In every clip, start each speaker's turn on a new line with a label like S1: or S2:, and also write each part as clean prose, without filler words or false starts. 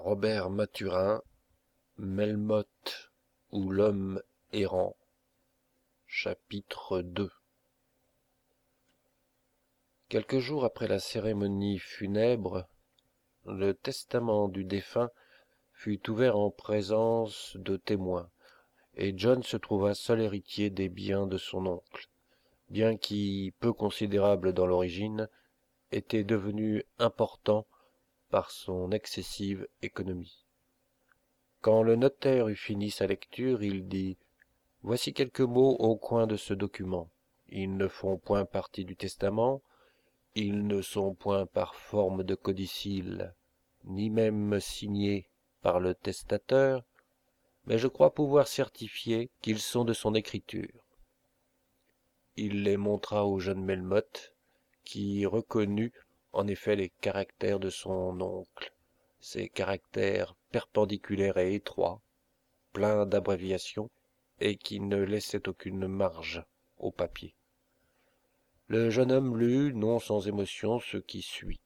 S1: Robert Mathurin, Melmoth ou l'homme errant, chapitre 2. Quelques jours après la cérémonie funèbre, le testament du défunt fut ouvert en présence de témoins, et John se trouva seul héritier des biens de son oncle, bien qui, peu considérables dans l'origine, étaient devenus importants par son excessive économie. Quand le notaire eut fini sa lecture, il dit « Voici quelques mots au coin de ce document. Ils ne font point partie du testament, ils ne sont point par forme de codicille, ni même signés par le testateur, mais je crois pouvoir certifier qu'ils sont de son écriture. » Il les montra au jeune Melmoth, qui reconnut en effet les caractères de son oncle, ces caractères perpendiculaires et étroits, pleins d'abréviations, et qui ne laissaient aucune marge au papier. Le jeune homme lut, non sans émotion, ce qui suit.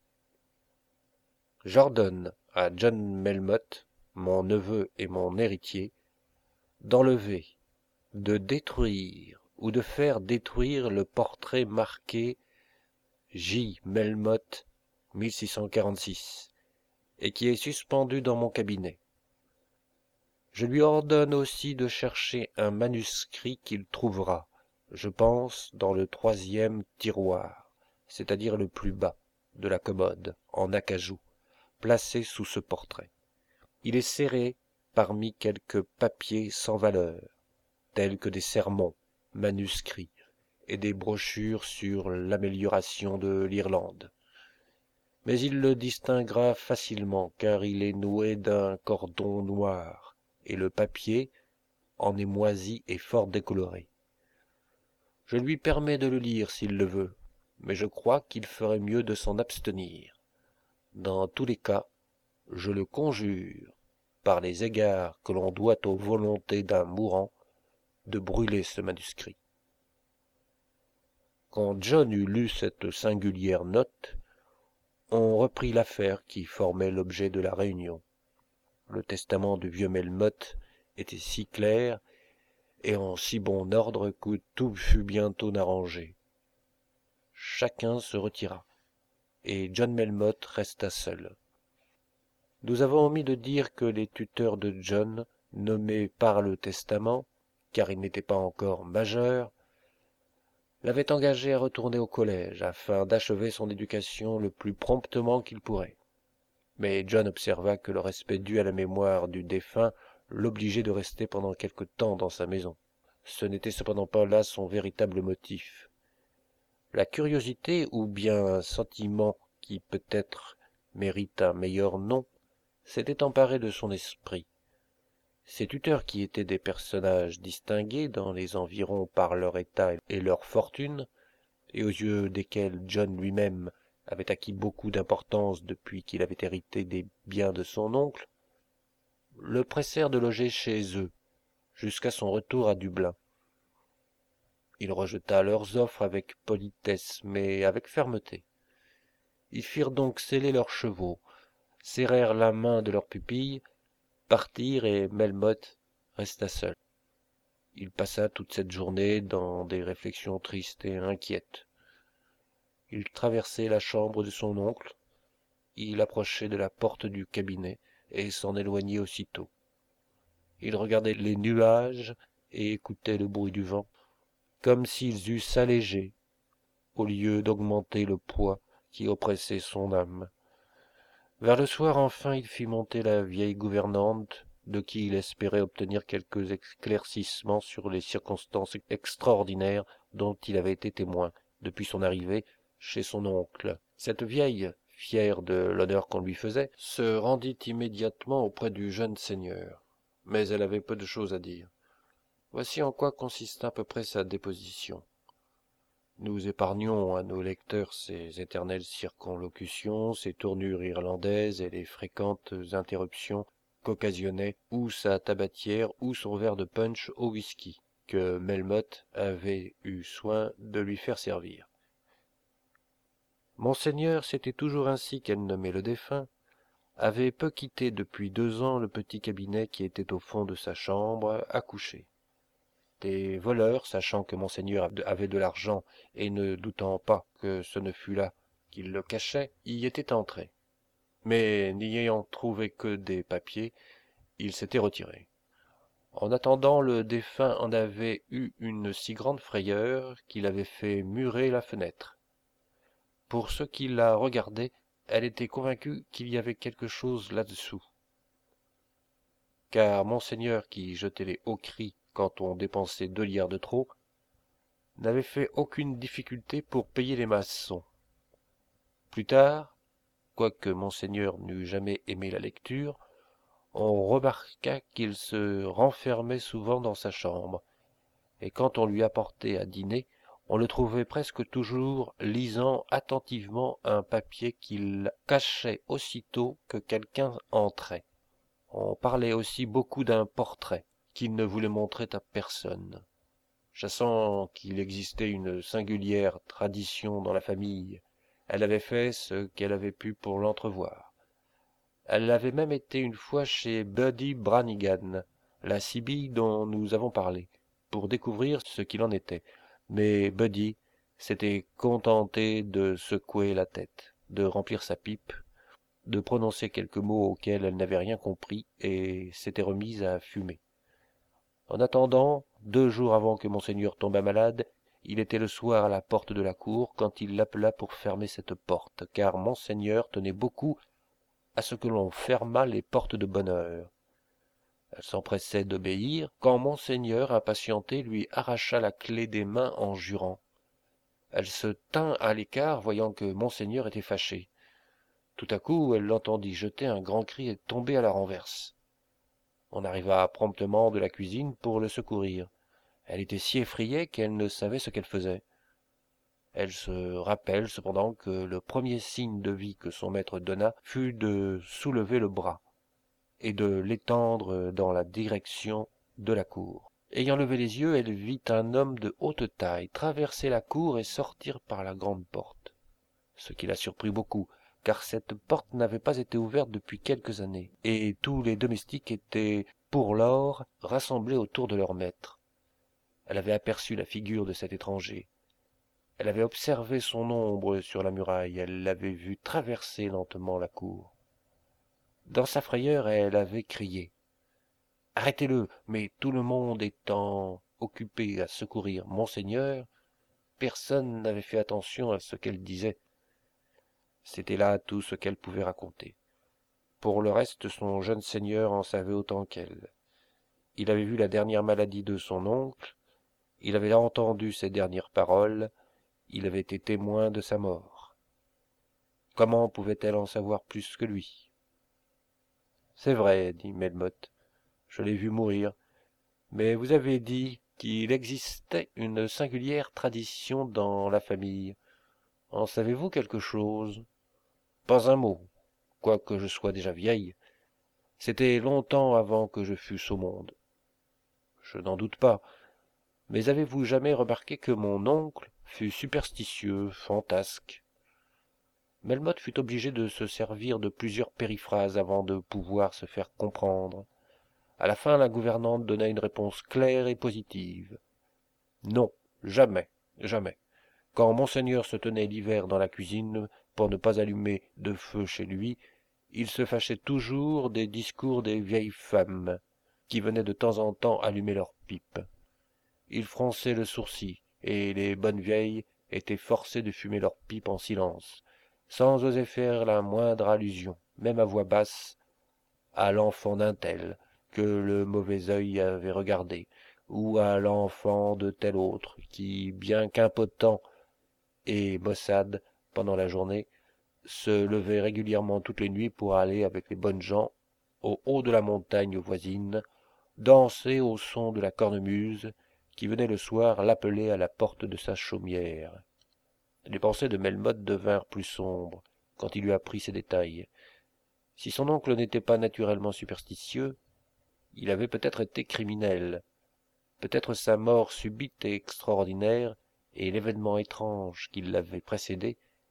S1: « J'ordonne à John Melmoth, mon neveu et mon héritier, d'enlever, de détruire ou de faire détruire le portrait marqué J. Melmoth 1646 et qui est suspendu dans mon cabinet. Je lui ordonne aussi de chercher un manuscrit qu'il trouvera, je pense, dans le 3e tiroir, c'est-à-dire le plus bas de la commode, en acajou, placé sous ce portrait. Il est serré parmi quelques papiers sans valeur, tels que des sermons, manuscrits, et des brochures sur l'amélioration de l'Irlande. Mais il le distinguera facilement, car il est noué d'un cordon noir, et le papier en est moisi et fort décoloré. Je lui permets de le lire s'il le veut, mais je crois qu'il ferait mieux de s'en abstenir. Dans tous les cas, je le conjure, par les égards que l'on doit aux volontés d'un mourant, de brûler ce manuscrit. » Quand John eut lu cette singulière note, on reprit l'affaire qui formait l'objet de la réunion. Le testament du vieux Melmoth était si clair et en si bon ordre que tout fut bientôt arrangé. Chacun se retira, et John Melmoth resta seul. Nous avons omis de dire que les tuteurs de John, nommés par le testament, car il n'était pas encore majeur, l'avaient engagé à retourner au collège, afin d'achever son éducation le plus promptement qu'il pourrait. Mais John observa que le respect dû à la mémoire du défunt l'obligeait de rester pendant quelque temps dans sa maison. Ce n'était cependant pas là son véritable motif. La curiosité, ou bien un sentiment qui peut-être mérite un meilleur nom, s'était emparé de son esprit. Ses tuteurs, qui étaient des personnages distingués dans les environs par leur état et leur fortune, et aux yeux desquels John lui-même avait acquis beaucoup d'importance depuis qu'il avait hérité des biens de son oncle, le pressèrent de loger chez eux jusqu'à son retour à Dublin. Il rejeta leurs offres avec politesse, mais avec fermeté. Ils firent donc seller leurs chevaux, serrèrent la main de leur pupille, partirent, et Melmoth resta seul. Il passa toute cette journée dans des réflexions tristes et inquiètes. Il traversait la chambre de son oncle, il approchait de la porte du cabinet et s'en éloignait aussitôt. Il regardait les nuages et écoutait le bruit du vent, comme s'ils eussent allégé, au lieu d'augmenter le poids qui oppressait son âme. Vers le soir, enfin, il fit monter la vieille gouvernante, de qui il espérait obtenir quelques éclaircissements sur les circonstances extraordinaires dont il avait été témoin depuis son arrivée chez son oncle. Cette vieille, fière de l'honneur qu'on lui faisait, se rendit immédiatement auprès du jeune seigneur, mais elle avait peu de choses à dire. Voici en quoi consista à peu près sa déposition. Nous épargnons à nos lecteurs ces éternelles circonlocutions, ces tournures irlandaises et les fréquentes interruptions qu'occasionnait ou sa tabatière ou son verre de punch au whisky, que Melmoth avait eu soin de lui faire servir. Monseigneur, c'était toujours ainsi qu'elle nommait le défunt, avait peu quitté depuis 2 ans le petit cabinet qui était au fond de sa chambre à coucher. Des voleurs, sachant que monseigneur avait de l'argent et ne doutant pas que ce ne fût là qu'il le cachait, y étaient entrés. Mais n'y ayant trouvé que des papiers, ils s'étaient retirés. En attendant, le défunt en avait eu une si grande frayeur qu'il avait fait murer la fenêtre. Pour ceux qui la regardaient, elle était convaincue qu'il y avait quelque chose là-dessous. Car monseigneur, qui jetait les hauts cris quand on dépensait 2 lières de trop, n'avait fait aucune difficulté pour payer les maçons. Plus tard, quoique monseigneur n'eût jamais aimé la lecture, on remarqua qu'il se renfermait souvent dans sa chambre, et quand on lui apportait à dîner, on le trouvait presque toujours lisant attentivement un papier qu'il cachait aussitôt que quelqu'un entrait. On parlait aussi beaucoup d'un portrait qu'il ne voulait montrer à personne. Je sens qu'il existait une singulière tradition dans la famille. Elle avait fait ce qu'elle avait pu pour l'entrevoir. Elle avait même été une fois chez Buddy Brannigan, la Sibylle dont nous avons parlé, pour découvrir ce qu'il en était. Mais Buddy s'était contenté de secouer la tête, de remplir sa pipe, de prononcer quelques mots auxquels elle n'avait rien compris, et s'était remise à fumer. En attendant, 2 jours avant que monseigneur tombât malade, il était le soir à la porte de la cour quand il l'appela pour fermer cette porte, car monseigneur tenait beaucoup à ce que l'on fermât les portes de bonne heure. Elle s'empressait d'obéir, quand monseigneur, impatienté, lui arracha la clef des mains en jurant. Elle se tint à l'écart, voyant que monseigneur était fâché. Tout à coup, elle l'entendit jeter un grand cri et tomber à la renverse. On arriva promptement de la cuisine pour le secourir. Elle était si effrayée qu'elle ne savait ce qu'elle faisait. Elle se rappelle cependant que le premier signe de vie que son maître donna fut de soulever le bras et de l'étendre dans la direction de la cour. Ayant levé les yeux, elle vit un homme de haute taille traverser la cour et sortir par la grande porte, ce qui la surprit beaucoup, car cette porte n'avait pas été ouverte depuis quelques années, et tous les domestiques étaient, pour lors, rassemblés autour de leur maître. Elle avait aperçu la figure de cet étranger. Elle avait observé son ombre sur la muraille, elle l'avait vu traverser lentement la cour. Dans sa frayeur, elle avait crié. Arrêtez-le, mais tout le monde étant occupé à secourir monseigneur, personne n'avait fait attention à ce qu'elle disait. C'était là tout ce qu'elle pouvait raconter. Pour le reste, son jeune seigneur en savait autant qu'elle. Il avait vu la dernière maladie de son oncle, il avait entendu ses dernières paroles, il avait été témoin de sa mort. Comment pouvait-elle en savoir plus que lui? C'est vrai, dit Melmoth, je l'ai vu mourir, mais vous avez dit qu'il existait une singulière tradition dans la famille. En savez-vous quelque chose? Pas un mot, quoique je sois déjà vieille. C'était longtemps avant que je fusse au monde. Je n'en doute pas. Mais avez-vous jamais remarqué que mon oncle fut superstitieux, fantasque? Melmoth fut obligé de se servir de plusieurs périphrases avant de pouvoir se faire comprendre. À la fin, la gouvernante donna une réponse claire et positive. Non, jamais, jamais. Quand monseigneur se tenait l'hiver dans la cuisine pour ne pas allumer de feu chez lui, il se fâchait toujours des discours des vieilles femmes, qui venaient de temps en temps allumer leurs pipes. Il fronçait le sourcil, et les bonnes vieilles étaient forcées de fumer leurs pipes en silence, sans oser faire la moindre allusion, même à voix basse, à l'enfant d'un tel que le mauvais œil avait regardé, ou à l'enfant de tel autre, qui, bien qu'impotent et maussade pendant la journée, se levait régulièrement toutes les nuits pour aller avec les bonnes gens au haut de la montagne voisine, danser au son de la cornemuse, qui venait le soir l'appeler à la porte de sa chaumière. Les pensées de Melmoth devinrent plus sombres quand il lui apprit ces détails. Si son oncle n'était pas naturellement superstitieux, il avait peut-être été criminel. Peut-être sa mort subite et extraordinaire, et l'événement étrange qui l'avait précédé,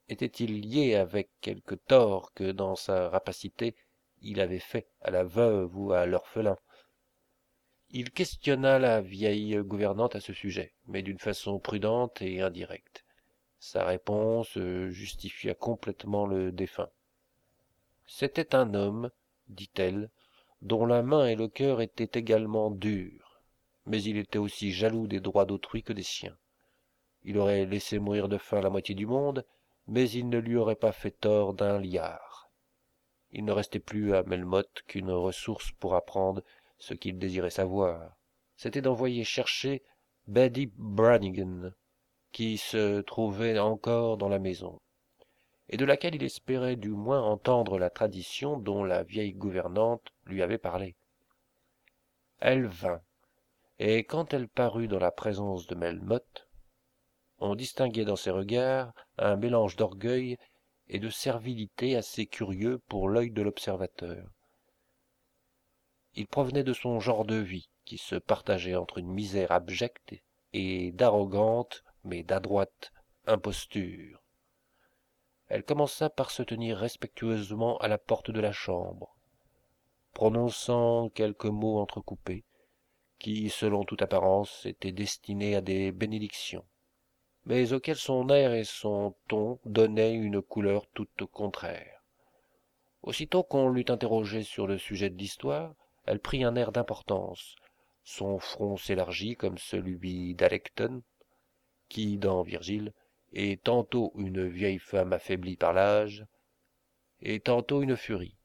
S1: était-il lié avec quelque tort que, dans sa rapacité, il avait fait à la veuve ou à l'orphelin? Il questionna la vieille gouvernante à ce sujet, mais d'une façon prudente et indirecte. Sa réponse justifia complètement le défunt. C'était un homme, dit-elle, dont la main et le cœur étaient également durs, mais il était aussi jaloux des droits d'autrui que des siens. Il aurait laissé mourir de faim la moitié du monde, mais il ne lui aurait pas fait tort d'un liard. Il ne restait plus à Melmoth qu'une ressource pour apprendre ce qu'il désirait savoir. C'était d'envoyer chercher Betty Brannigan, qui se trouvait encore dans la maison, et de laquelle il espérait du moins entendre la tradition dont la vieille gouvernante lui avait parlé. Elle vint, et quand elle parut dans la présence de Melmoth, on distinguait dans ses regards un mélange d'orgueil et de servilité assez curieux pour l'œil de l'observateur. Il provenait de son genre de vie, qui se partageait entre une misère abjecte et d'arrogante, mais d'adroite, imposture. Elle commença par se tenir respectueusement à la porte de la chambre, prononçant quelques mots entrecoupés, qui, selon toute apparence, étaient destinés à des bénédictions, mais auxquels son air et son ton donnaient une couleur toute contraire. Aussitôt qu'on l'eut interrogée sur le sujet de l'histoire, elle prit un air d'importance. Son front s'élargit comme celui d'Alecton, qui, dans Virgile, est tantôt une vieille femme affaiblie par l'âge, et tantôt une furie.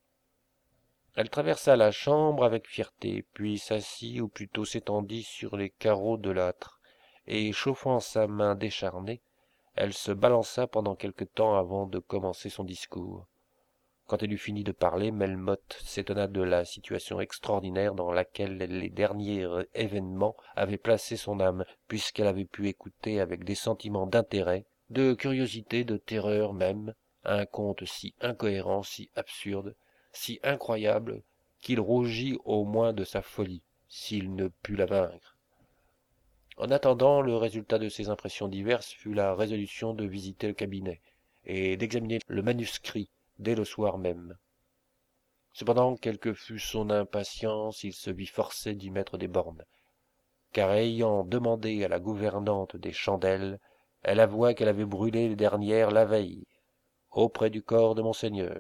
S1: Elle traversa la chambre avec fierté, puis s'assit, ou plutôt s'étendit sur les carreaux de l'âtre, et chauffant sa main décharnée, elle se balança pendant quelque temps avant de commencer son discours. Quand elle eut fini de parler, Melmoth s'étonna de la situation extraordinaire dans laquelle les derniers événements avaient placé son âme, puisqu'elle avait pu écouter avec des sentiments d'intérêt, de curiosité, de terreur même, un conte si incohérent, si absurde, si incroyable, qu'il rougit au moins de sa folie, s'il ne put la vaincre. En attendant, le résultat de ces impressions diverses fut la résolution de visiter le cabinet, et d'examiner le manuscrit dès le soir même. Cependant, quelle que fût son impatience, il se vit forcé d'y mettre des bornes, car ayant demandé à la gouvernante des chandelles, elle avoua qu'elle avait brûlé les dernières la veille, auprès du corps de monseigneur.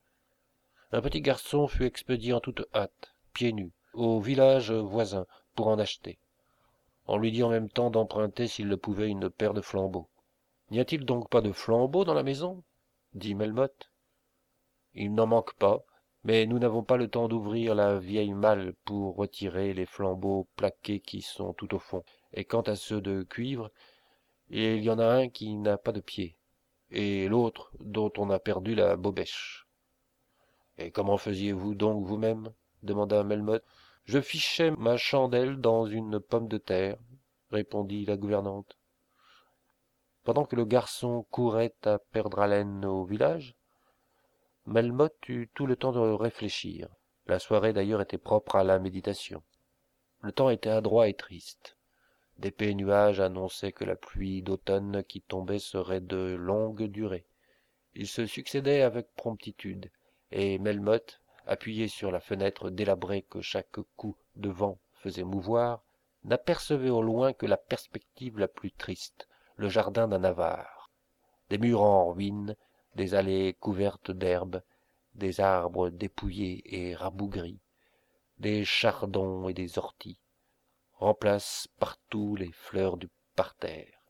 S1: Un petit garçon fut expédié en toute hâte, pieds nus, au village voisin, pour en acheter. On lui dit en même temps d'emprunter, s'il le pouvait, une paire de flambeaux. « N'y a-t-il donc pas de flambeaux dans la maison ?» dit Melmoth. « Il n'en manque pas, mais nous n'avons pas le temps d'ouvrir la vieille malle pour retirer les flambeaux plaqués qui sont tout au fond. Et quant à ceux de cuivre, il y en a un qui n'a pas de pied, et l'autre dont on a perdu la bobèche. »« Et comment faisiez-vous donc vous-même » demanda Melmoth. « Je fichais ma chandelle dans une pomme de terre, » répondit la gouvernante. Pendant que le garçon courait à perdre haleine au village, Melmoth eut tout le temps de réfléchir. La soirée d'ailleurs était propre à la méditation. Le temps était adroit et triste. D'épais nuages annonçaient que la pluie d'automne qui tombait serait de longue durée. Ils se succédaient avec promptitude, et Melmoth, appuyé sur la fenêtre délabrée que chaque coup de vent faisait mouvoir, n'apercevait au loin que la perspective la plus triste, le jardin d'un avare. Des murs en ruine, des allées couvertes d'herbe, des arbres dépouillés et rabougris, des chardons et des orties, remplacent partout les fleurs du parterre.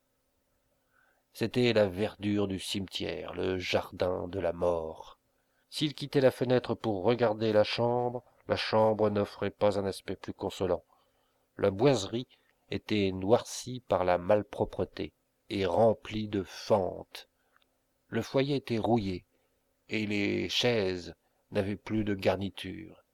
S1: C'était la verdure du cimetière, le jardin de la mort. S'il quittait la fenêtre pour regarder la chambre n'offrait pas un aspect plus consolant. La boiserie était noircie par la malpropreté et remplie de fentes. Le foyer était rouillé, et les chaises n'avaient plus de garniture.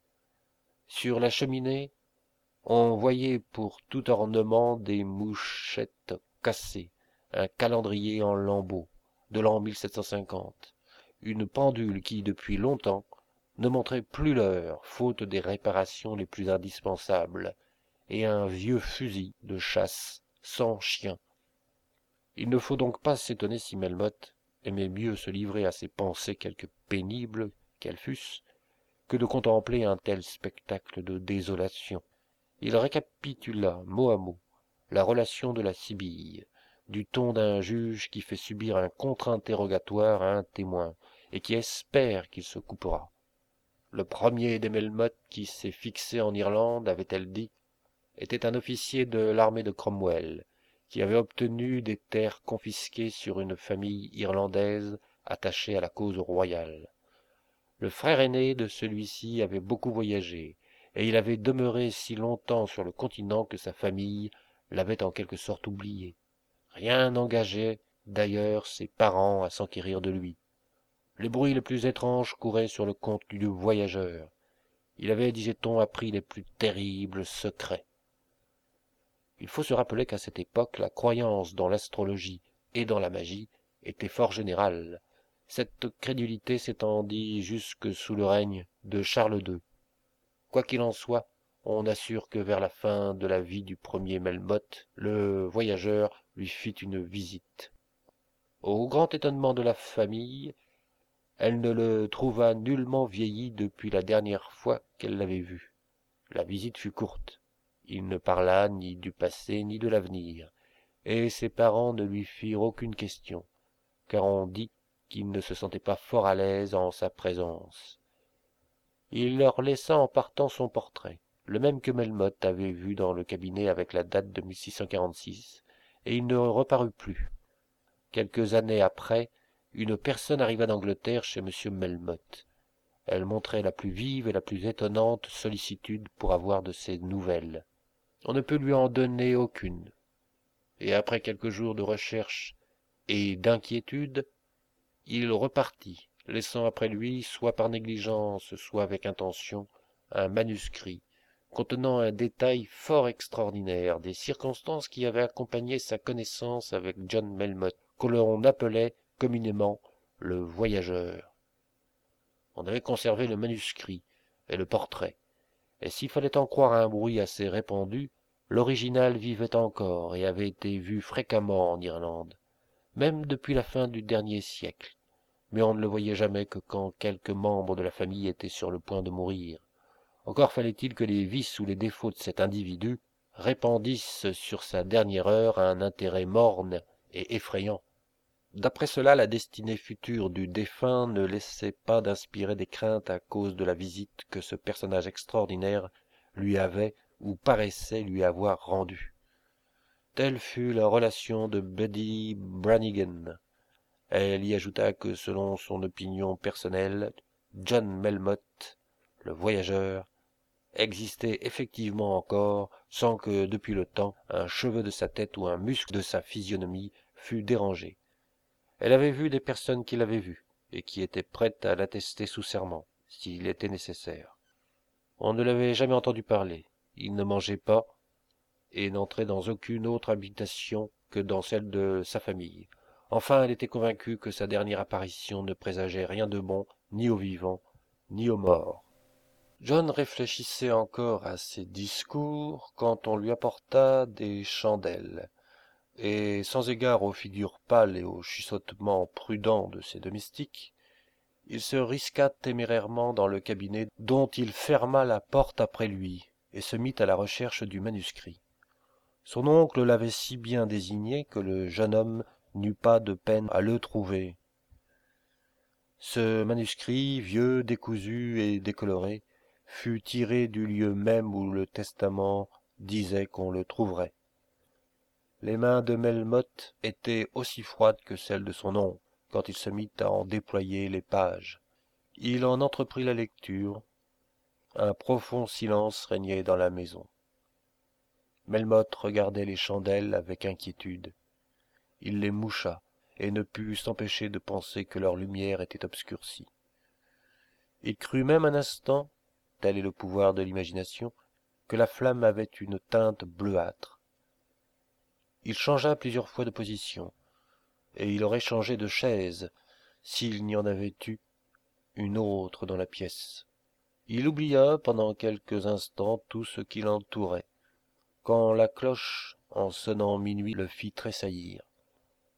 S1: Sur la cheminée, on voyait pour tout ornement des mouchettes cassées, un calendrier en lambeaux de l'an 1750, une pendule qui, depuis longtemps, ne montrait plus l'heure, faute des réparations les plus indispensables, et un vieux fusil de chasse sans chien. Il ne faut donc pas s'étonner si Melmoth, aimait mieux se livrer à ses pensées quelque pénibles qu'elles fussent, que de contempler un tel spectacle de désolation. Il récapitula mot à mot la relation de la Sibylle, du ton d'un juge qui fait subir un contre-interrogatoire à un témoin, et qui espère qu'il se coupera. Le premier des Melmoth qui s'est fixé en Irlande, avait-elle dit, était un officier de l'armée de Cromwell, qui avait obtenu des terres confisquées sur une famille irlandaise attachée à la cause royale. Le frère aîné de celui-ci avait beaucoup voyagé, et il avait demeuré si longtemps sur le continent que sa famille l'avait en quelque sorte oublié. Rien n'engageait d'ailleurs ses parents à s'enquérir de lui. Les bruits les plus étranges couraient sur le compte du voyageur. Il avait, disait-on, appris les plus terribles secrets. Il faut se rappeler qu'à cette époque, la croyance dans l'astrologie et dans la magie était fort générale. Cette crédulité s'étendit jusque sous le règne de Charles II. Quoi qu'il en soit, on assure que vers la fin de la vie du premier Melmoth, le voyageur lui fit une visite. Au grand étonnement de la famille, elle ne le trouva nullement vieilli depuis la dernière fois qu'elle l'avait vu. La visite fut courte. Il ne parla ni du passé ni de l'avenir, et ses parents ne lui firent aucune question, car on dit qu'il ne se sentait pas fort à l'aise en sa présence. Il leur laissa en partant son portrait, le même que Melmoth avait vu dans le cabinet avec la date de 1646, et il ne reparut plus. Quelques années après, une personne arriva d'Angleterre chez M. Melmoth. Elle montrait la plus vive et la plus étonnante sollicitude pour avoir de ses nouvelles. On ne peut lui en donner aucune, et après quelques jours de recherche et d'inquiétude, il repartit, laissant après lui, soit par négligence, soit avec intention, un manuscrit contenant un détail fort extraordinaire des circonstances qui avaient accompagné sa connaissance avec John Melmoth, que l'on appelait communément le voyageur. On avait conservé le manuscrit et le portrait, et s'il fallait en croire un bruit assez répandu, l'original vivait encore et avait été vu fréquemment en Irlande, même depuis la fin du dernier siècle, mais on ne le voyait jamais que quand quelques membres de la famille étaient sur le point de mourir. Encore fallait-il que les vices ou les défauts de cet individu répandissent sur sa dernière heure un intérêt morne et effrayant. D'après cela, la destinée future du défunt ne laissait pas d'inspirer des craintes à cause de la visite que ce personnage extraordinaire lui avait ou paraissait lui avoir rendue. Telle fut la relation de Buddy Brannigan. Elle y ajouta que, selon son opinion personnelle, John Melmoth, le voyageur, existait effectivement encore, sans que, depuis le temps, un cheveu de sa tête ou un muscle de sa physionomie fût dérangé. Elle avait vu des personnes qui l'avaient vu, et qui étaient prêtes à l'attester sous serment, s'il était nécessaire. On ne l'avait jamais entendu parler, il ne mangeait pas, et n'entrait dans aucune autre habitation que dans celle de sa famille. Enfin, elle était convaincue que sa dernière apparition ne présageait rien de bon, ni aux vivants, ni aux morts. John réfléchissait encore à ces discours quand on lui apporta des chandelles, et sans égard aux figures pâles et aux chuchotements prudents de ses domestiques, il se risqua témérairement dans le cabinet dont il ferma la porte après lui, et se mit à la recherche du manuscrit. Son oncle l'avait si bien désigné que le jeune homme n'eut pas de peine à le trouver. Ce manuscrit, vieux, décousu et décoloré, fut tiré du lieu même où le testament disait qu'on le trouverait. Les mains de Melmoth étaient aussi froides que celles de son oncle quand il se mit à en déployer les pages. Il en entreprit la lecture. Un profond silence régnait dans la maison. Melmoth regardait les chandelles avec inquiétude. Il les moucha, et ne put s'empêcher de penser que leur lumière était obscurcie. Il crut même un instant, tel est le pouvoir de l'imagination, que la flamme avait une teinte bleuâtre. Il changea plusieurs fois de position, et il aurait changé de chaise s'il n'y en avait eu une autre dans la pièce. Il oublia pendant quelques instants tout ce qui l'entourait, quand la cloche, en sonnant minuit, le fit tressaillir.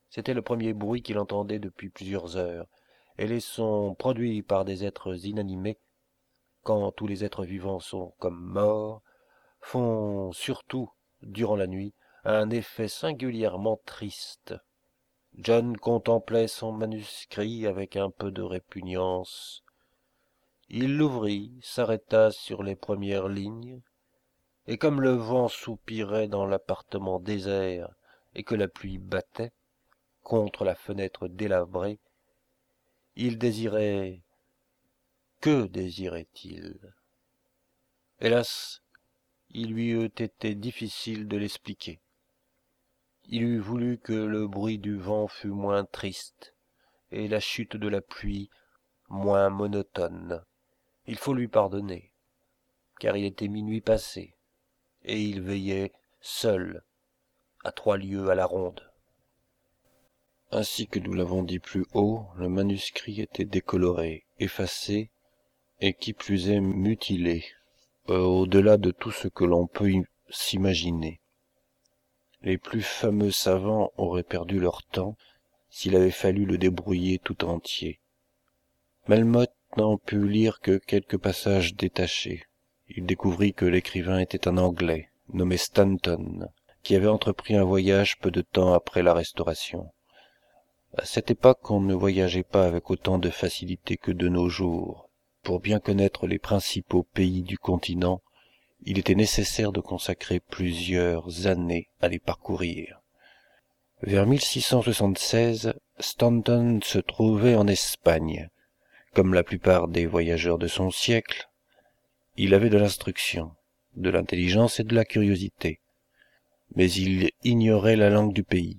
S1: C'était le premier bruit qu'il entendait depuis plusieurs heures, et les sons produits par des êtres inanimés, quand tous les êtres vivants sont comme morts, font surtout, durant la nuit, un effet singulièrement triste. John contemplait son manuscrit avec un peu de répugnance. Il l'ouvrit, s'arrêta sur les premières lignes, et comme le vent soupirait dans l'appartement désert et que la pluie battait contre la fenêtre délabrée, il désirait... Que désirait-il? Hélas, il lui eût été difficile de l'expliquer. Il eût voulu que le bruit du vent fût moins triste, et la chute de la pluie moins monotone. Il faut lui pardonner, car il était minuit passé, et il veillait seul, à 3 lieues à la ronde. Ainsi que nous l'avons dit plus haut, le manuscrit était décoloré, effacé, et qui plus est mutilé, au-delà de tout ce que l'on peut s'imaginer. Les plus fameux savants auraient perdu leur temps s'il avait fallu le débrouiller tout entier. Melmoth n'en put lire que quelques passages détachés. Il découvrit que l'écrivain était un Anglais, nommé Stanton, qui avait entrepris un voyage peu de temps après la Restauration. À cette époque, on ne voyageait pas avec autant de facilité que de nos jours. Pour bien connaître les principaux pays du continent, il était nécessaire de consacrer plusieurs années à les parcourir. Vers 1676, Stanton se trouvait en Espagne. Comme la plupart des voyageurs de son siècle, il avait de l'instruction, de l'intelligence et de la curiosité, mais il ignorait la langue du pays,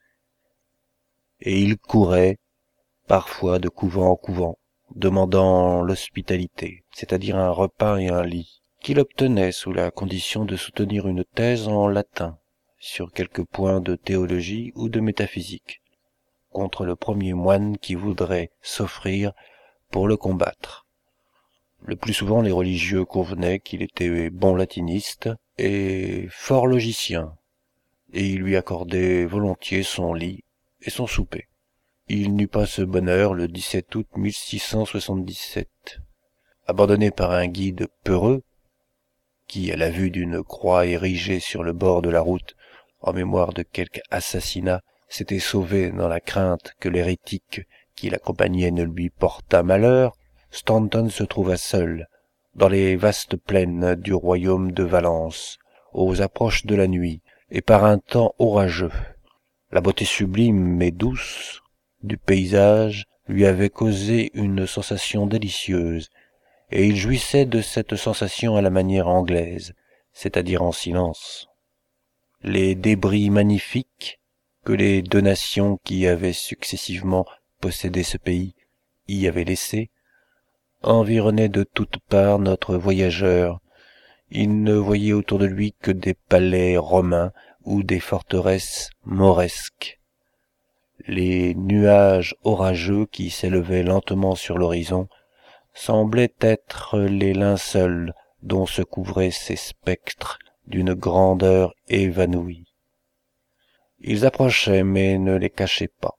S1: et il courait, parfois de couvent en couvent, demandant l'hospitalité, c'est-à-dire un repas et un lit, qu'il obtenait sous la condition de soutenir une thèse en latin, sur quelque point de théologie ou de métaphysique, contre le premier moine qui voudrait s'offrir pour le combattre. Le plus souvent, les religieux convenaient qu'il était bon latiniste et fort logicien, et ils lui accordaient volontiers son lit et son souper. Il n'eut pas ce bonheur le 17 août 1677. Abandonné par un guide peureux, qui, à la vue d'une croix érigée sur le bord de la route, en mémoire de quelque assassinat, s'était sauvé dans la crainte que l'hérétique qui l'accompagnait ne lui portât malheur, Stanton se trouva seul, dans les vastes plaines du royaume de Valence, aux approches de la nuit, et par un temps orageux. La beauté sublime mais douce du paysage lui avait causé une sensation délicieuse, et il jouissait de cette sensation à la manière anglaise, c'est-à-dire en silence. Les débris magnifiques que les 2 nations qui avaient successivement possédé ce pays y avaient laissés environnaient de toutes parts notre voyageur. Il ne voyait autour de lui que des palais romains ou des forteresses mauresques. Les nuages orageux qui s'élevaient lentement sur l'horizon semblaient être les linceuls dont se couvraient ces spectres d'une grandeur évanouie. Ils approchaient mais ne les cachaient pas.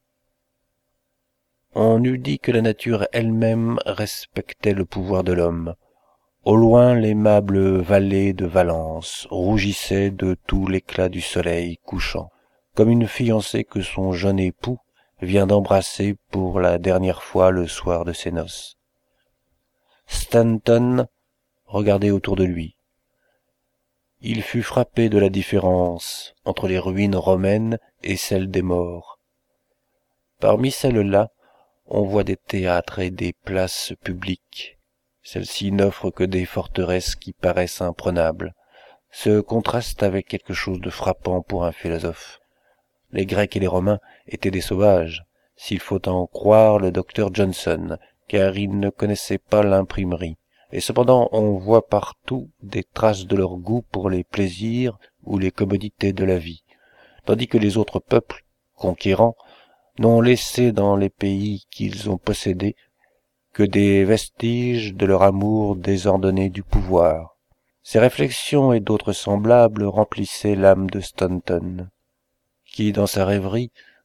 S1: On eût dit que la nature elle-même respectait le pouvoir de l'homme. Au loin, l'aimable vallée de Valence rougissait de tout l'éclat du soleil couchant, comme une fiancée que son jeune époux vient d'embrasser pour la dernière fois le soir de ses noces. Stanton regardait autour de lui. Il fut frappé de la différence entre les ruines romaines et celles des morts. Parmi celles-là, on voit des théâtres et des places publiques. Celles-ci n'offrent que des forteresses qui paraissent imprenables. Ce contraste avec quelque chose de frappant pour un philosophe. Les Grecs et les Romains étaient des sauvages, s'il faut en croire le docteur Johnson, car ils ne connaissaient pas l'imprimerie. Et cependant on voit partout des traces de leur goût pour les plaisirs ou les commodités de la vie, tandis que les autres peuples, conquérants, n'ont laissé dans les pays qu'ils ont possédés que des vestiges de leur amour désordonné du pouvoir. Ces réflexions et d'autres semblables remplissaient l'âme de Stanton, qui, dans sa rêverie,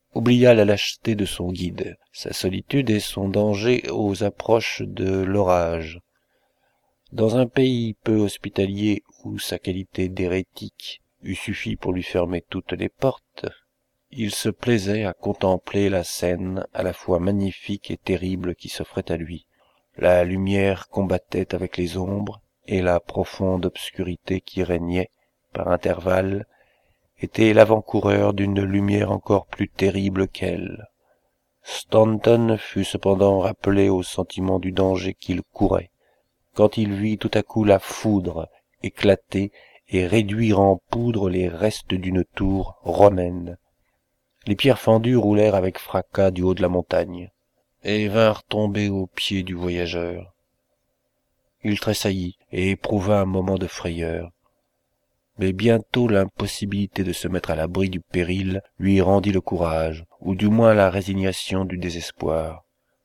S1: oublia la lâcheté de son guide, sa solitude et son danger aux approches de l'orage. Dans un pays peu hospitalier où sa qualité d'hérétique eût suffi pour lui fermer toutes les portes, il se plaisait à contempler la scène à la fois magnifique et terrible qui s'offrait à lui. La lumière combattait avec les ombres, et la profonde obscurité qui régnait, par intervalles, était l'avant-coureur d'une lumière encore plus terrible qu'elle. Stanton fut cependant rappelé au sentiment du danger qu'il courait, quand il vit tout à coup la foudre éclater et réduire en poudre les restes d'une tour romaine. Les pierres fendues roulèrent avec fracas du haut de la montagne, et vinrent tomber aux pieds du voyageur. Il tressaillit et éprouva un moment de frayeur. Mais bientôt l'impossibilité de se mettre à l'abri du péril lui rendit le courage, ou du moins la résignation du désespoir.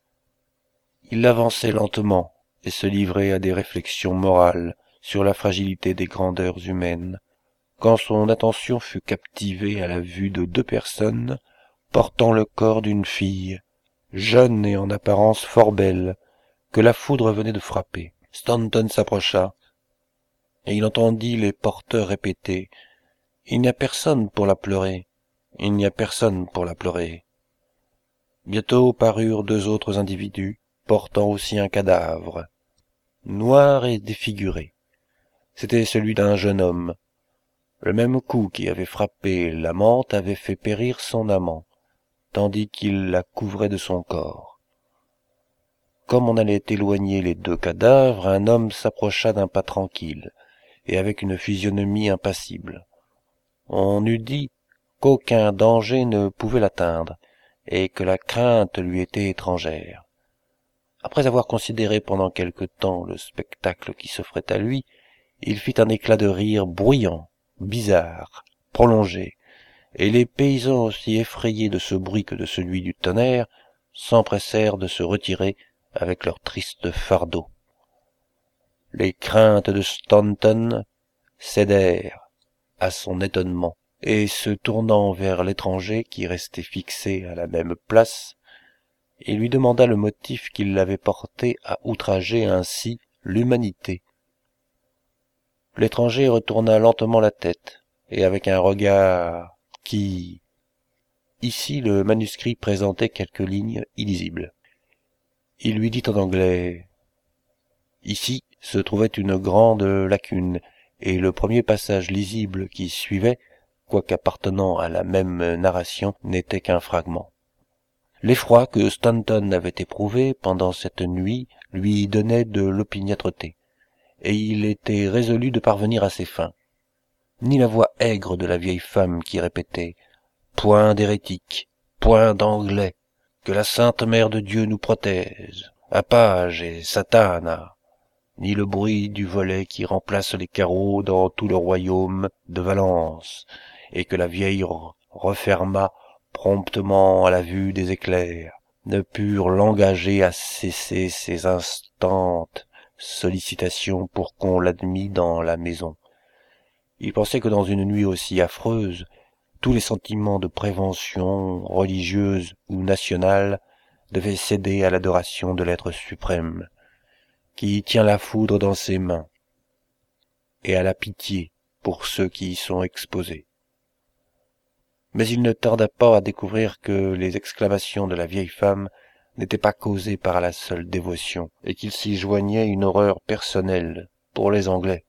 S1: Il avançait lentement et se livrait à des réflexions morales sur la fragilité des grandeurs humaines, quand son attention fut captivée à la vue de deux personnes portant le corps d'une fille, jeune et en apparence fort belle, que la foudre venait de frapper. Stanton s'approcha, et il entendit les porteurs répéter « Il n'y a personne pour la pleurer, il n'y a personne pour la pleurer ». Bientôt parurent deux autres individus, portant aussi un cadavre, noir et défiguré. C'était celui d'un jeune homme. Le même coup qui avait frappé l'amante avait fait périr son amant, tandis qu'il la couvrait de son corps. Comme on allait éloigner les deux cadavres, un homme s'approcha d'un pas tranquille, et avec une physionomie impassible. On eût dit qu'aucun danger ne pouvait l'atteindre, et que la crainte lui était étrangère. Après avoir considéré pendant quelque temps le spectacle qui s'offrait à lui, il fit un éclat de rire bruyant, bizarre, prolongé, et les paysans aussi effrayés de ce bruit que de celui du tonnerre s'empressèrent de se retirer avec leurs tristes fardeaux. Les craintes de Stanton cédèrent à son étonnement, et se tournant vers l'étranger qui restait fixé à la même place, il lui demanda le motif qui l'avait porté à outrager ainsi l'humanité. L'étranger retourna lentement la tête, et avec un regard qui... Ici le manuscrit présentait quelques lignes illisibles. Il lui dit en anglais « Ici se trouvait une grande lacune, et le premier passage lisible qui suivait, quoique appartenant à la même narration, n'était qu'un fragment. » L'effroi que Stanton avait éprouvé pendant cette nuit lui donnait de l'opiniâtreté, et il était résolu de parvenir à ses fins. Ni la voix aigre de la vieille femme qui répétait « Point d'hérétique, point d'anglais, que la sainte mère de Dieu nous protège, Apage et Satana », ni le bruit du volet qui remplace les carreaux dans tout le royaume de Valence, et que la vieille referma promptement à la vue des éclairs, ne purent l'engager à cesser ses instantes sollicitations pour qu'on l'admît dans la maison. Il pensait que dans une nuit aussi affreuse, tous les sentiments de prévention, religieuse ou nationale, devaient céder à l'adoration de l'être suprême, qui tient la foudre dans ses mains, et à la pitié pour ceux qui y sont exposés. Mais il ne tarda pas à découvrir que les exclamations de la vieille femme n'étaient pas causées par la seule dévotion, et qu'il s'y joignait une horreur personnelle pour les Anglais.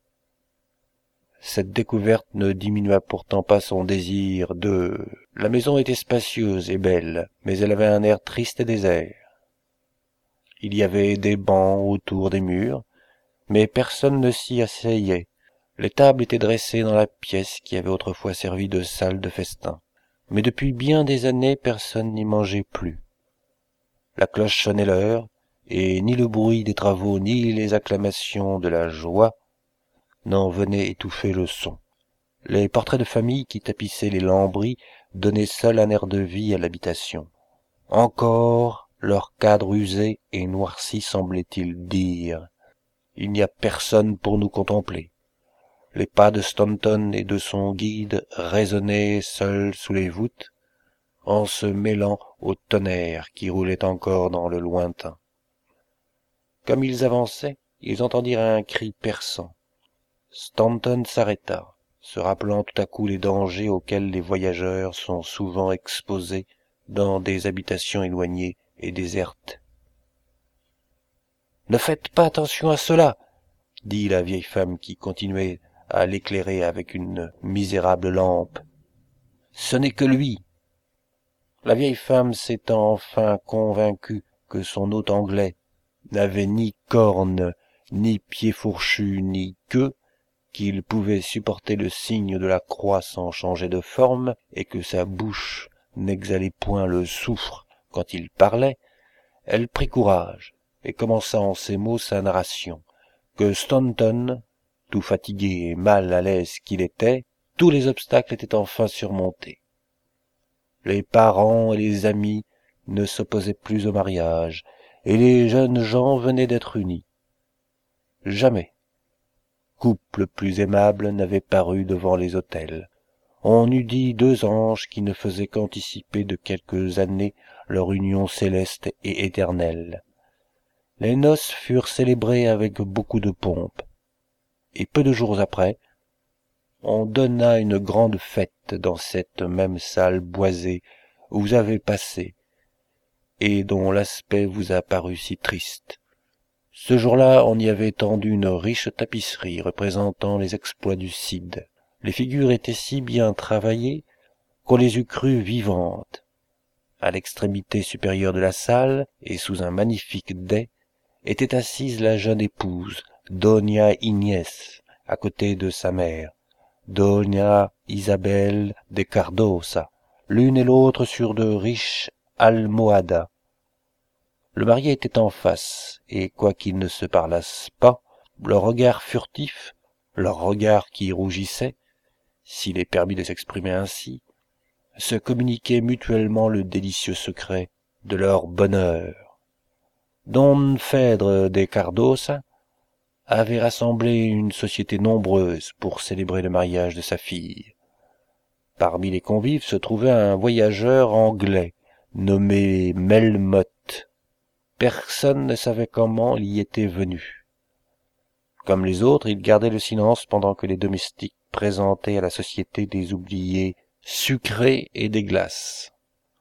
S1: Cette découverte ne diminua pourtant pas son désir de... La maison était spacieuse et belle, mais elle avait un air triste et désert. Il y avait des bancs autour des murs, mais personne ne s'y asseyait. Les tables étaient dressées dans la pièce qui avait autrefois servi de salle de festin. Mais depuis bien des années, personne n'y mangeait plus. La cloche sonnait l'heure, et ni le bruit des travaux, ni les acclamations de la joie n'en venaient étouffer le son. Les portraits de famille qui tapissaient les lambris donnaient seuls un air de vie à l'habitation. Encore leur cadre usé et noirci semblait-il dire « Il n'y a personne pour nous contempler ». Les pas de Stanton et de son guide résonnaient seuls sous les voûtes, en se mêlant au tonnerre qui roulait encore dans le lointain. Comme ils avançaient, ils entendirent un cri perçant. Stanton s'arrêta, se rappelant tout à coup les dangers auxquels les voyageurs sont souvent exposés dans des habitations éloignées et désertes. « Ne faites pas attention à cela !» dit la vieille femme qui continuait à l'éclairer avec une misérable lampe. « Ce n'est que lui !» La vieille femme s'étant enfin convaincue que son hôte anglais n'avait ni cornes, ni pieds fourchus, ni queue, qu'il pouvait supporter le signe de la croix sans changer de forme, et que sa bouche n'exhalait point le soufre quand il parlait, elle prit courage, et commença en ces mots sa narration, que Stanton, tout fatigué et mal à l'aise qu'il était, tous les obstacles étaient enfin surmontés. Les parents et les amis ne s'opposaient plus au mariage, et les jeunes gens venaient d'être unis. Jamais couple plus aimable n'avait paru devant les autels. On eût dit deux anges qui ne faisaient qu'anticiper de quelques années leur union céleste et éternelle. Les noces furent célébrées avec beaucoup de pompe, et peu de jours après, on donna une grande fête dans cette même salle boisée où vous avez passé, et dont l'aspect vous a paru si triste. Ce jour-là, on y avait tendu une riche tapisserie représentant les exploits du Cid. Les figures étaient si bien travaillées qu'on les eût crues vivantes. À l'extrémité supérieure de la salle, et sous un magnifique dais, était assise la jeune épouse, Doña Inés, à côté de sa mère, Doña Isabel de Cardosa, l'une et l'autre sur de riches almohadas. Le marié était en face, et quoiqu'ils ne se parlassent pas, leur regard furtif, leur regard qui rougissait, s'il est permis de s'exprimer ainsi, se communiquaient mutuellement le délicieux secret de leur bonheur. Don Phèdre de Cardosa avait rassemblé une société nombreuse pour célébrer le mariage de sa fille. Parmi les convives se trouvait un voyageur anglais nommé Melmoth. Personne ne savait comment il y était venu. Comme les autres, il gardait le silence pendant que les domestiques présentaient à la société des oubliés sucrés et des glaces.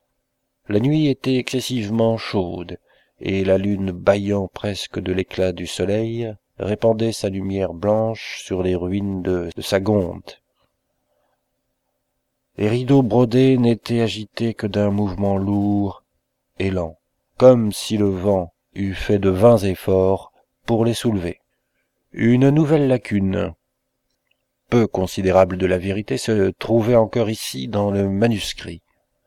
S1: La nuit était excessivement chaude, et la lune bâillant presque de l'éclat du soleil répandait sa lumière blanche sur les ruines de Sagonte. Les rideaux brodés n'étaient agités que d'un mouvement lourd et lent, comme si le vent eût fait de vains efforts pour les soulever. Une nouvelle lacune, peu considérable de la vérité, se trouvait encore ici dans le manuscrit.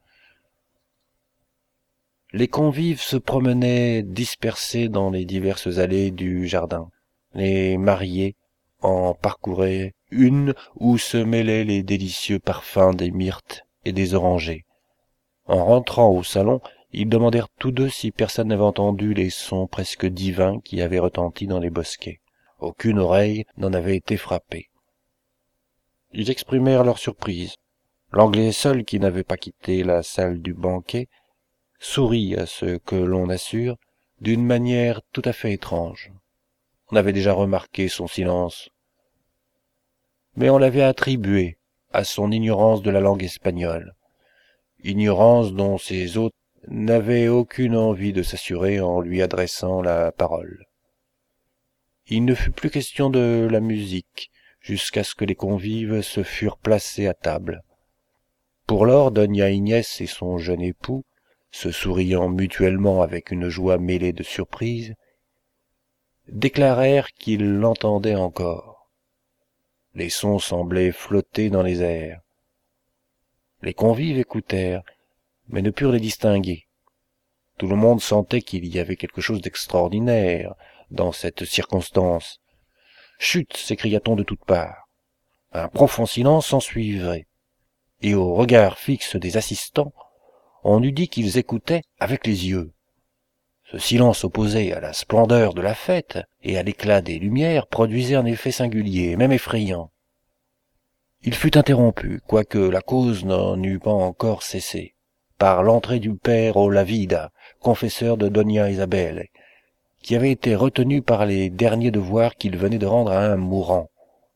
S1: Les convives se promenaient dispersés dans les diverses allées du jardin. Les mariés en parcouraient une où se mêlaient les délicieux parfums des myrtes et des orangers. En rentrant au salon, ils demandèrent tous deux si personne n'avait entendu les sons presque divins qui avaient retenti dans les bosquets. Aucune oreille n'en avait été frappée. Ils exprimèrent leur surprise. L'Anglais seul, qui n'avait pas quitté la salle du banquet, sourit à ce que l'on assure d'une manière tout à fait étrange. On avait déjà remarqué son silence, mais on l'avait attribué à son ignorance de la langue espagnole, ignorance dont ses hôtes n'avaient aucune envie de s'assurer en lui adressant la parole. Il ne fut plus question de la musique jusqu'à ce que les convives se furent placés à table. Pour lors, Doña Inès et son jeune époux, se souriant mutuellement avec une joie mêlée de surprise, déclarèrent qu'ils l'entendaient encore. Les sons semblaient flotter dans les airs. Les convives écoutèrent, mais ne purent les distinguer. Tout le monde sentait qu'il y avait quelque chose d'extraordinaire dans cette circonstance. « Chut !» s'écria-t-on de toutes parts. Un profond silence s'ensuivrait, et au regard fixe des assistants, on eût dit qu'ils écoutaient avec les yeux. Ce silence opposé à la splendeur de la fête et à l'éclat des lumières produisait un effet singulier, même effrayant. Il fut interrompu, quoique la cause n'en eût pas encore cessé. par l'entrée du père Olavida, confesseur de Doña Isabel, qui avait été retenu par les derniers devoirs qu'il venait de rendre à un mourant.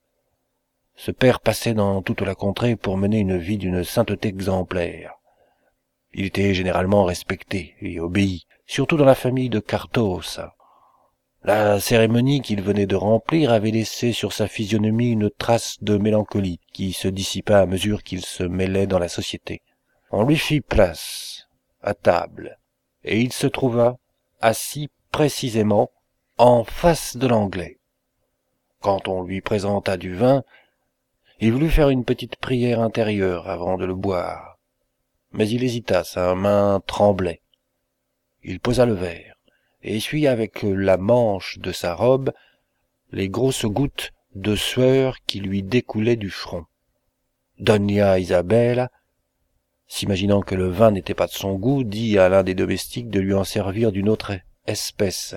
S1: Ce père passait dans toute la contrée pour mener une vie d'une sainteté exemplaire. Il était généralement respecté et obéi, surtout dans la famille de Cartosa. La cérémonie qu'il venait de remplir avait laissé sur sa physionomie une trace de mélancolie qui se dissipa à mesure qu'il se mêlait dans la société. On lui fit place, à table, et il se trouva assis précisément en face de l'Anglais. Quand on lui présenta du vin, il voulut faire une petite prière intérieure avant de le boire. Mais il hésita, sa main tremblait. Il posa le verre et essuya avec la manche de sa robe les grosses gouttes de sueur qui lui découlaient du front. Doña Isabella, s'imaginant que le vin n'était pas de son goût, dit à l'un des domestiques de lui en servir d'une autre espèce.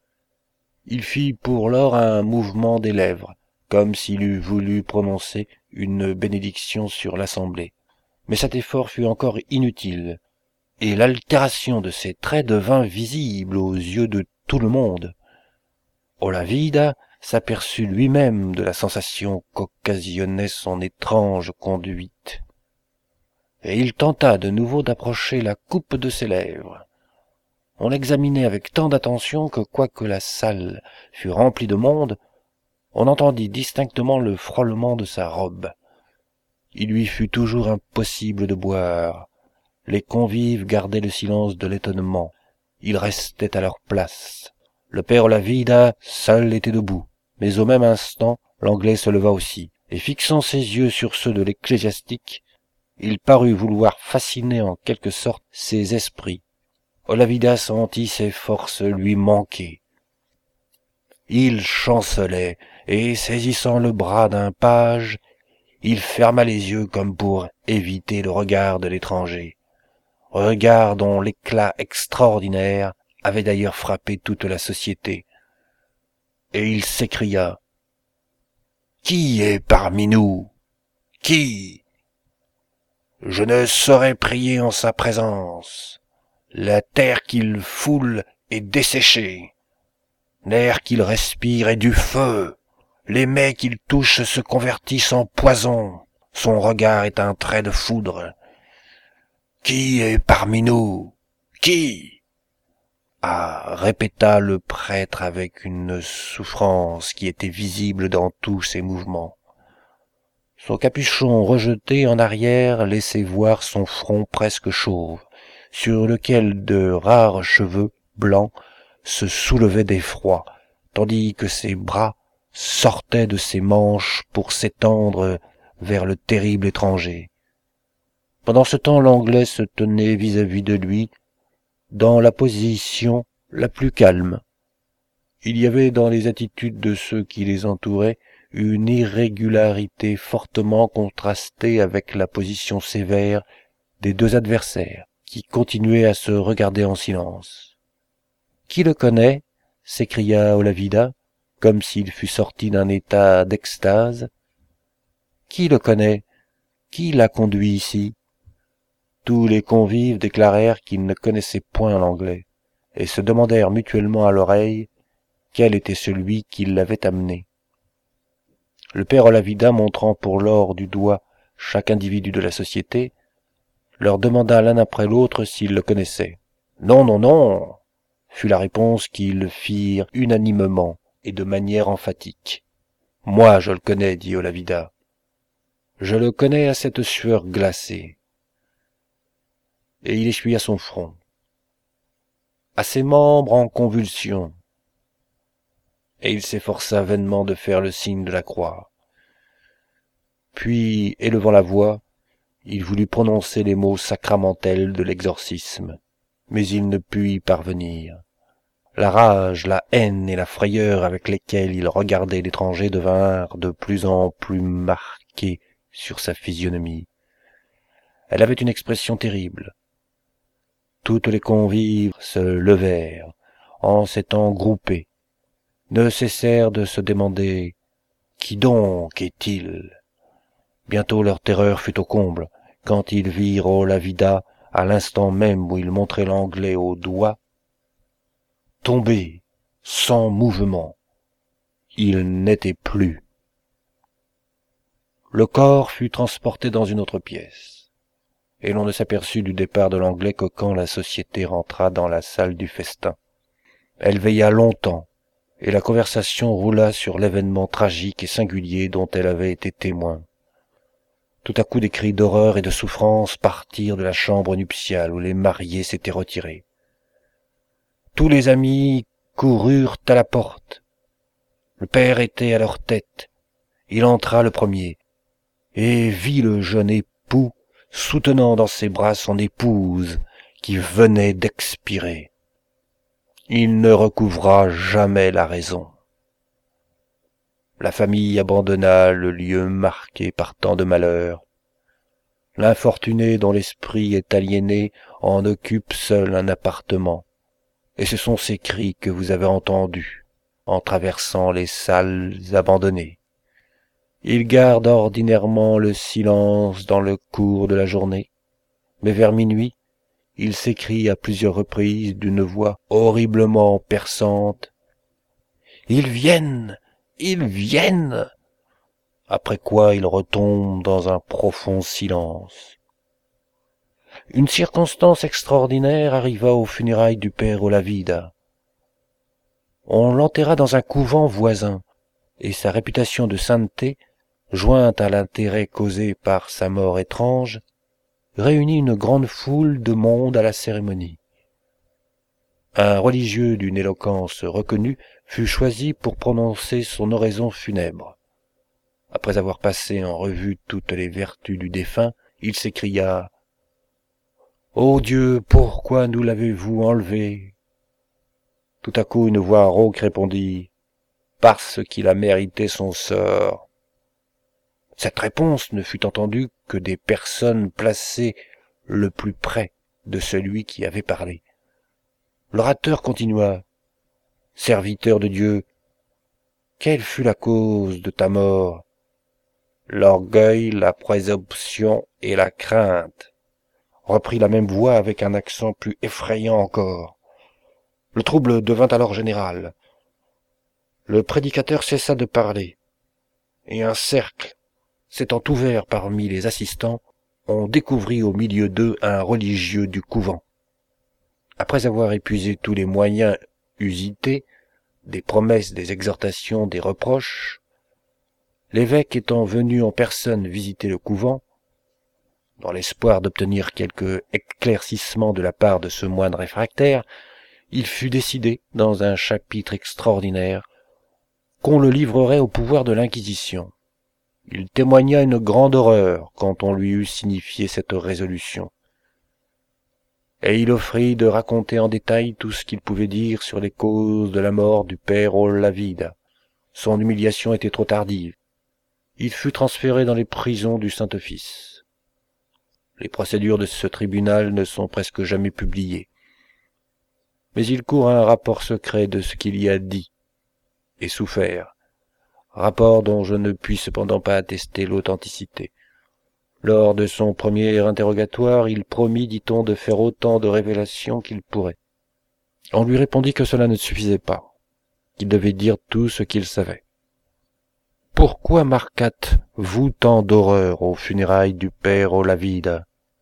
S1: Il fit pour lors un mouvement des lèvres, comme s'il eût voulu prononcer une bénédiction sur l'assemblée. Mais cet effort fut encore inutile, et l'altération de ses traits devint visible aux yeux de tout le monde. Olavida s'aperçut lui-même de la sensation qu'occasionnait son étrange conduite, et il tenta de nouveau d'approcher la coupe de ses lèvres. On l'examinait avec tant d'attention que, quoique la salle fût remplie de monde, on entendit distinctement le frôlement de sa robe. Il lui fut toujours impossible de boire. Les convives gardaient le silence de l'étonnement. Ils restaient à leur place. Le père Olavida seul était debout, mais au même instant, l'Anglais se leva aussi, et fixant ses yeux sur ceux de l'ecclésiastique, il parut vouloir fasciner en quelque sorte ses esprits. Olavida sentit ses forces lui manquer. Il chancelait, et saisissant le bras d'un page, il ferma les yeux comme pour éviter le regard de l'étranger, regard dont l'éclat extraordinaire avait d'ailleurs frappé toute la société, et il s'écria: « Qui est parmi nous? Qui? Je ne saurais prier en sa présence. La terre qu'il foule est desséchée. L'air qu'il respire est du feu. Les mets qu'il touche se convertissent en poison. Son regard est un trait de foudre. Qui est parmi nous? Qui? » Ah, répéta le prêtre avec une souffrance qui était visible dans tous ses mouvements. Son capuchon rejeté en arrière laissait voir son front presque chauve, sur lequel de rares cheveux blancs se soulevaient d'effroi, tandis que ses bras sortaient de ses manches pour s'étendre vers le terrible étranger. Pendant ce temps, l'Anglais se tenait vis-à-vis de lui, dans la position la plus calme. Il y avait dans les attitudes de ceux qui les entouraient une irrégularité fortement contrastée avec la position sévère des deux adversaires, qui continuaient à se regarder en silence. « Qui le connaît ?» s'écria Olavida, comme s'il fût sorti d'un état d'extase. « Qui le connaît? Qui l'a conduit ici ?» Tous les convives déclarèrent qu'ils ne connaissaient point l'Anglais, et se demandèrent mutuellement à l'oreille quel était celui qui l'avait amené. Le père Olavida, montrant pour lors du doigt chaque individu de la société, leur demanda l'un après l'autre s'ils le connaissaient. « Non, non, non !» fut la réponse qu'ils firent unanimement et de manière emphatique. « Moi, je le connais, dit Olavida. Je le connais à cette sueur glacée. » Et il essuya son front, à ses membres en convulsion, et il s'efforça vainement de faire le signe de la croix. Puis, élevant la voix, il voulut prononcer les mots sacramentels de l'exorcisme, mais il ne put y parvenir. La rage, la haine et la frayeur avec lesquelles il regardait l'étranger devinrent de plus en plus marquées sur sa physionomie. Elle avait une expression terrible. Toutes les convives se levèrent, en s'étant groupés, ne cessèrent de se demander « Qui donc est-il ?» Bientôt leur terreur fut au comble, quand ils virent Olavida à l'instant même où il montrait l'anglais au doigt, tombé, sans mouvement. Il n'était plus. Le corps fut transporté dans une autre pièce, et l'on ne s'aperçut du départ de l'anglais que quand la société rentra dans la salle du festin. Elle veilla longtemps, et la conversation roula sur l'événement tragique et singulier dont elle avait été témoin. Tout à coup des cris d'horreur et de souffrance partirent de la chambre nuptiale où les mariés s'étaient retirés. Tous les amis coururent à la porte. Le père était à leur tête. Il entra le premier, et vit le jeune époux soutenant dans ses bras son épouse qui venait d'expirer. Il ne recouvra jamais la raison. La famille abandonna le lieu marqué par tant de malheurs. L'infortuné dont l'esprit est aliéné en occupe seul un appartement, et ce sont ces cris que vous avez entendus en traversant les salles abandonnées. Il garde ordinairement le silence dans le cours de la journée, mais vers minuit, il s'écrie à plusieurs reprises d'une voix horriblement perçante. « Ils viennent! Ils viennent !» Après quoi il retombe dans un profond silence. Une circonstance extraordinaire arriva aux funérailles du père Olavida. On l'enterra dans un couvent voisin, et sa réputation de sainteté, jointe à l'intérêt causé par sa mort étrange, réunit une grande foule de monde à la cérémonie. Un religieux d'une éloquence reconnue fut choisi pour prononcer son oraison funèbre. Après avoir passé en revue toutes les vertus du défunt, il s'écria « Ô Dieu, pourquoi nous l'avez-vous enlevé ?» Tout à coup une voix rauque répondit « Parce qu'il a mérité son sort. » Cette réponse ne fut entendue que des personnes placées le plus près de celui qui avait parlé. L'orateur continua « Serviteur de Dieu, quelle fut la cause de ta mort ?» L'orgueil, la présomption et la crainte, reprit la même voix avec un accent plus effrayant encore. Le trouble devint alors général. Le prédicateur cessa de parler, et un cercle, s'étant ouvert parmi les assistants, on découvrit au milieu d'eux un religieux du couvent. Après avoir épuisé tous les moyens usités, des promesses, des exhortations, des reproches, l'évêque étant venu en personne visiter le couvent, dans l'espoir d'obtenir quelque éclaircissement de la part de ce moine réfractaire, il fut décidé, dans un chapitre extraordinaire, qu'on le livrerait au pouvoir de l'Inquisition. Il témoigna une grande horreur quand on lui eut signifié cette résolution. Et il offrit de raconter en détail tout ce qu'il pouvait dire sur les causes de la mort du père Olavida. Son humiliation était trop tardive. Il fut transféré dans les prisons du Saint-Office. Les procédures de ce tribunal ne sont presque jamais publiées. Mais il court un rapport secret de ce qu'il y a dit et souffert, rapport dont je ne puis cependant pas attester l'authenticité. Lors de son premier interrogatoire, il promit, dit-on, de faire autant de révélations qu'il pourrait. On lui répondit que cela ne suffisait pas, qu'il devait dire tout ce qu'il savait. Pourquoi marquâtes-vous tant d'horreur aux funérailles du père Olavida?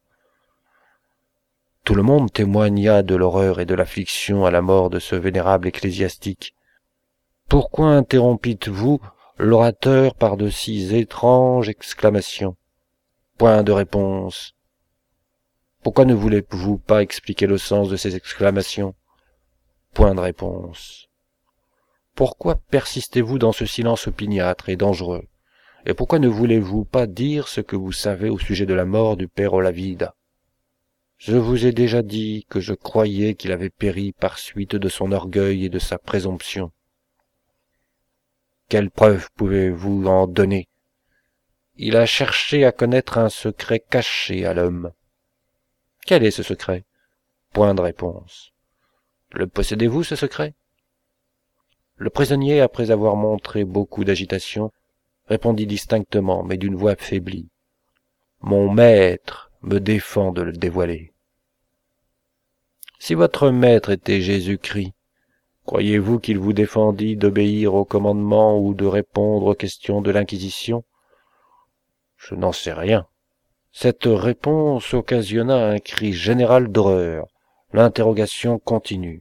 S1: Tout le monde témoigna de l'horreur et de l'affliction à la mort de ce vénérable ecclésiastique. Pourquoi interrompîtes-vous l'orateur par de si étranges exclamations? Point de réponse. Pourquoi ne voulez-vous pas expliquer le sens de ces exclamations? Point de réponse. Pourquoi persistez-vous dans ce silence opiniâtre et dangereux? Et pourquoi ne voulez-vous pas dire ce que vous savez au sujet de la mort du père Olavida? Je vous ai déjà dit que je croyais qu'il avait péri par suite de son orgueil et de sa présomption. Quelle preuve pouvez-vous en donner? Il a cherché à connaître un secret caché à l'homme. Quel est ce secret? Point de réponse. Le possédez-vous, ce secret? Le prisonnier, après avoir montré beaucoup d'agitation, répondit distinctement, mais d'une voix affaiblie. Mon maître me défend de le dévoiler. Si votre maître était Jésus-Christ, croyez-vous qu'il vous défendît d'obéir aux commandements ou de répondre aux questions de l'Inquisition? Je n'en sais rien. Cette réponse occasionna un cri général d'horreur. L'interrogation continue.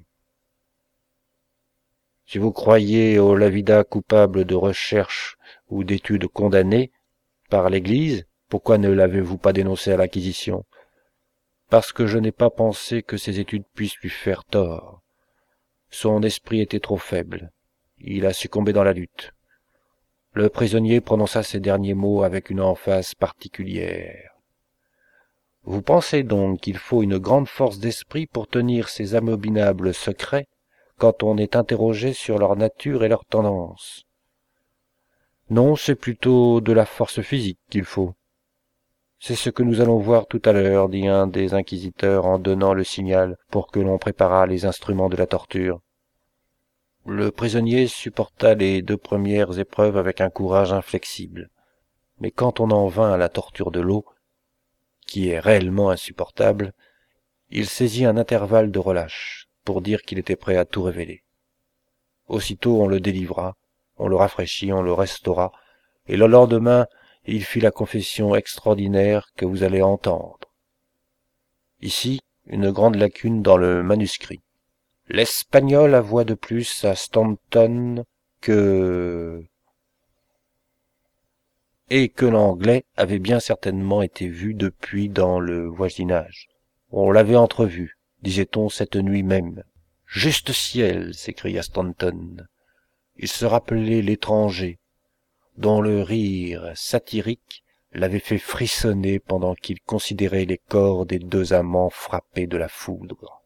S1: Si vous croyez au Lavida coupable de recherche ou d'études condamnées par l'Église, pourquoi ne l'avez-vous pas dénoncé à l'Inquisition? Parce que je n'ai pas pensé que ces études puissent lui faire tort. Son esprit était trop faible. Il a succombé dans la lutte. Le prisonnier prononça ces derniers mots avec une emphase particulière. Vous pensez donc qu'il faut une grande force d'esprit pour tenir ces abominables secrets quand on est interrogé sur leur nature et leurs tendances? Non, c'est plutôt de la force physique qu'il faut. C'est ce que nous allons voir tout à l'heure, dit un des inquisiteurs en donnant le signal pour que l'on préparât les instruments de la torture. Le prisonnier supporta les 2 premières épreuves avec un courage inflexible. Mais quand on en vint à la torture de l'eau, qui est réellement insupportable, il saisit un intervalle de relâche pour dire qu'il était prêt à tout révéler. Aussitôt on le délivra, on le rafraîchit, on le restaura, et le lendemain il fit la confession extraordinaire que vous allez entendre. Ici, une grande lacune dans le manuscrit. L'espagnol avoua de plus à Stanton que... et que l'anglais avait bien certainement été vu depuis dans le voisinage. On l'avait entrevu, disait-on, cette nuit même. « Juste ciel !» s'écria Stanton. Il se rappelait l'étranger, dont le rire satirique l'avait fait frissonner pendant qu'il considérait les corps des 2 amants frappés de la foudre.